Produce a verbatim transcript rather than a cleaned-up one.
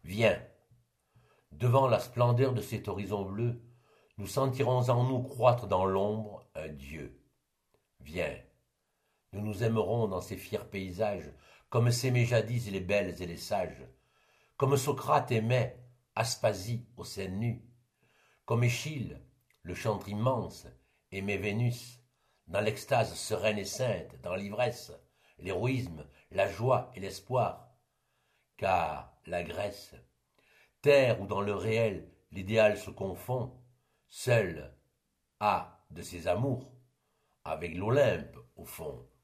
Viens, devant la splendeur de cet horizon bleu, nous sentirons en nous croître dans l'ombre un Dieu. Viens, nous nous aimerons dans ces fiers paysages, comme s'aimaient jadis les belles et les sages, comme Socrate aimait Aspasie aux seins nus, comme Échille, le chantre immense, aimait Vénus, dans l'extase sereine et sainte, dans l'ivresse, l'héroïsme, la joie et l'espoir. Car la Grèce, terre où dans le réel l'idéal se confond, seule a de ses amours, avec l'Olympe au fond.